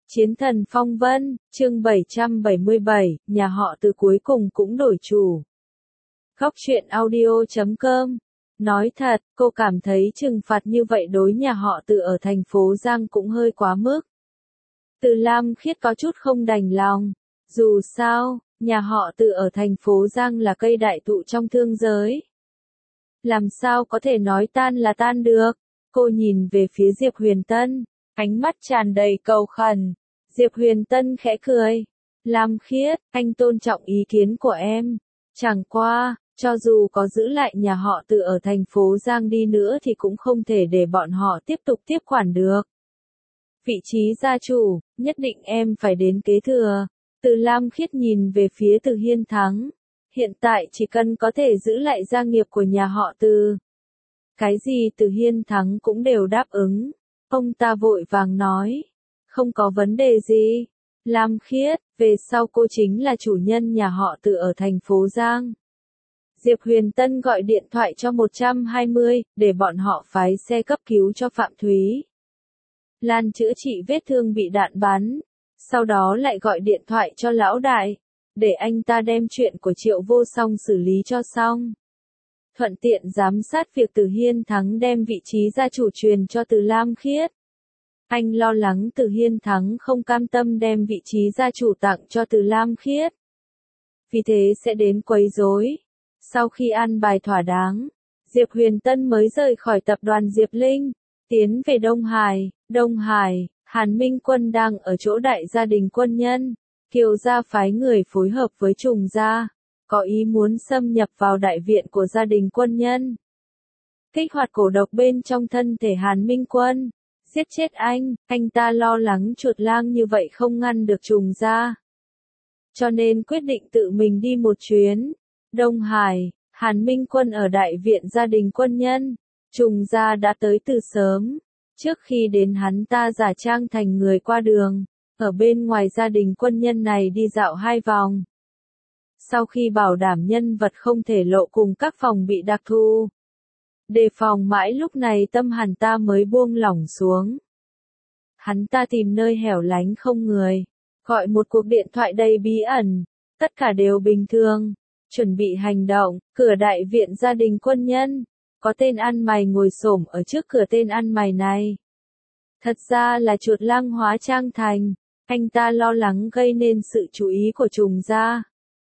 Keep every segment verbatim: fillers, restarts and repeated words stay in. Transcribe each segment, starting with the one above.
Chiến thần phong vân, chương bảy trăm bảy mươi bảy, nhà họ Từ cuối cùng cũng đổi chủ. Góc truyện audio chấm com. Nói thật, cô cảm thấy trừng phạt như vậy đối nhà họ Từ ở thành phố Giang cũng hơi quá mức. Từ Lam Khiết có chút không đành lòng. Dù sao, nhà họ Từ ở thành phố Giang là cây đại thụ trong thương giới. Làm sao có thể nói tan là tan được? Cô nhìn về phía Diệp Huyền Tân, ánh mắt tràn đầy cầu khẩn. Diệp Huyền Tân khẽ cười. Lam Khiết, anh tôn trọng ý kiến của em. Chẳng qua, cho dù có giữ lại nhà họ Từ ở thành phố Giang đi nữa thì cũng không thể để bọn họ tiếp tục tiếp quản được. Vị trí gia chủ, nhất định em phải đến kế thừa. Từ Lam Khiết nhìn về phía Từ Hiên Thắng. Hiện tại chỉ cần có thể giữ lại gia nghiệp của nhà họ Từ. Cái gì Từ Hiên Thắng cũng đều đáp ứng. Ông ta vội vàng nói. Không có vấn đề gì. Lam Khiết, về sau cô chính là chủ nhân nhà họ Từ ở thành phố Giang. Diệp Huyền Tân gọi điện thoại cho một trăm hai mươi, để bọn họ phái xe cấp cứu cho Phạm Thúy Lan chữa trị vết thương bị đạn bắn. Sau đó lại gọi điện thoại cho lão đại, để anh ta đem chuyện của Triệu Vô Song xử lý cho xong. Thuận tiện giám sát việc Từ Hiên Thắng đem vị trí gia chủ truyền cho Từ Lam Khiết. Anh lo lắng Từ Hiên Thắng không cam tâm đem vị trí gia chủ tặng cho Từ Lam Khiết. Vì thế sẽ đến quấy rối. Sau khi an bài thỏa đáng, Diệp Huyền Tân mới rời khỏi tập đoàn Diệp Linh, tiến về Đông Hải. Đông Hải, Hàn Minh Quân đang ở chỗ đại gia đình quân nhân. Kiều gia phái người phối hợp với Trùng gia, có ý muốn xâm nhập vào đại viện của gia đình quân nhân. Kích hoạt cổ độc bên trong thân thể Hàn Minh Quân. Giết chết anh, anh ta lo lắng chuột lang như vậy không ngăn được Trùng gia. Cho nên quyết định tự mình đi một chuyến. Đông Hải, Hàn Minh Quân ở đại viện gia đình quân nhân. Trùng gia đã tới từ sớm. Trước khi đến hắn ta giả trang thành người qua đường, ở bên ngoài gia đình quân nhân này đi dạo hai vòng. Sau khi bảo đảm nhân vật không thể lộ cùng các phòng bị đặc thù, đề phòng mãi lúc này tâm hắn ta mới buông lỏng xuống. Hắn ta tìm nơi hẻo lánh không người, gọi một cuộc điện thoại đầy bí ẩn, tất cả đều bình thường, chuẩn bị hành động. Cửa đại viện gia đình quân nhân, có tên ăn mày ngồi xổm ở trước cửa tên ăn mày này. Thật ra là chuột lang hóa trang thành, anh ta lo lắng gây nên sự chú ý của Trùng gia,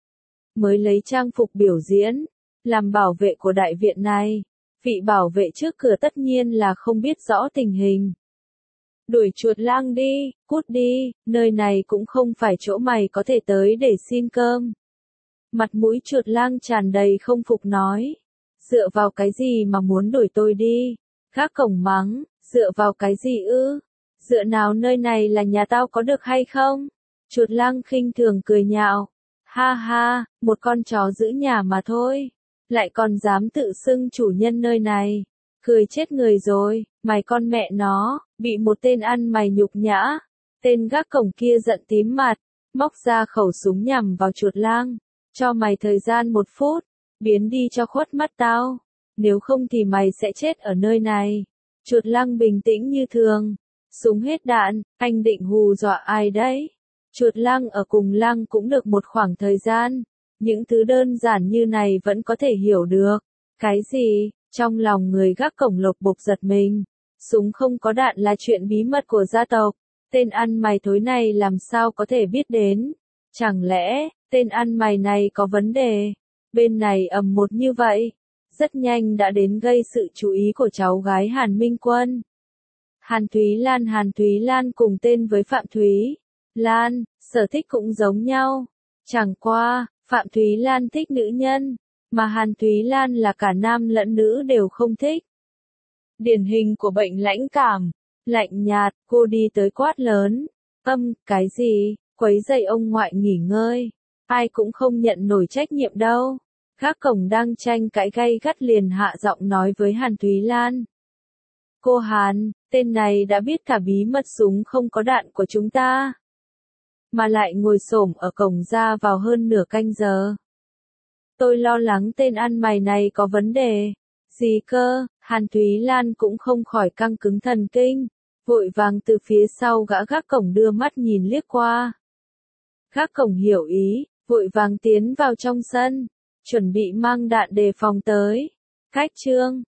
mới lấy trang phục biểu diễn, làm bảo vệ của đại viện này. Vị bảo vệ trước cửa tất nhiên là không biết rõ tình hình. Đuổi chuột lang đi, cút đi, nơi này cũng không phải chỗ mày có thể tới để xin cơm. Mặt mũi chuột lang tràn đầy không phục nói. Dựa vào cái gì mà muốn đuổi tôi đi? Gác cổng mắng, dựa vào cái gì ư? Dựa nào nơi này là nhà tao có được hay không? Chuột lang khinh thường cười nhạo. Ha ha, một con chó giữ nhà mà thôi. Lại còn dám tự xưng chủ nhân nơi này. Cười chết người rồi, mày con mẹ nó, bị một tên ăn mày nhục nhã. Tên gác cổng kia giận tím mặt, móc ra khẩu súng nhằm vào chuột lang. Cho mày thời gian một phút, biến đi cho khuất mắt tao. Nếu không thì mày sẽ chết ở nơi này. Chuột lang bình tĩnh như thường. Súng hết đạn, anh định hù dọa ai đấy? Chuột lang ở cùng lang cũng được một khoảng thời gian. Những thứ đơn giản như này vẫn có thể hiểu được. Cái gì? Trong lòng người gác cổng lộc bộc giật mình. Súng không có đạn là chuyện bí mật của gia tộc. Tên ăn mày thối này làm sao có thể biết đến? Chẳng lẽ, tên ăn mày này có vấn đề? Bên này ầm một như vậy. Rất nhanh đã đến gây sự chú ý của cháu gái Hàn Minh Quân. Hàn Thúy Lan Hàn Thúy Lan cùng tên với Phạm Thúy Lan, sở thích cũng giống nhau. Chẳng qua, Phạm Thúy Lan thích nữ nhân, mà Hàn Thúy Lan là cả nam lẫn nữ đều không thích. Điển hình của bệnh lãnh cảm, lạnh nhạt, cô đi tới quát lớn. Âm, cái gì, quấy rầy ông ngoại nghỉ ngơi. Ai cũng không nhận nổi trách nhiệm đâu. Gác cổng đang tranh cãi gay gắt liền hạ giọng nói với Hàn Thúy Lan. Cô Hàn, tên này đã biết cả bí mật súng không có đạn của chúng ta. Mà lại ngồi xổm ở cổng ra vào hơn nửa canh giờ. Tôi lo lắng tên ăn mày này có vấn đề. Gì cơ? Hàn Thúy Lan cũng không khỏi căng cứng thần kinh. vội vàng từ phía sau gã gác cổng đưa mắt nhìn liếc qua. Gác cổng hiểu ý, vội vàng tiến vào trong sân, chuẩn bị mang đạn đề phòng tới. Khách trương,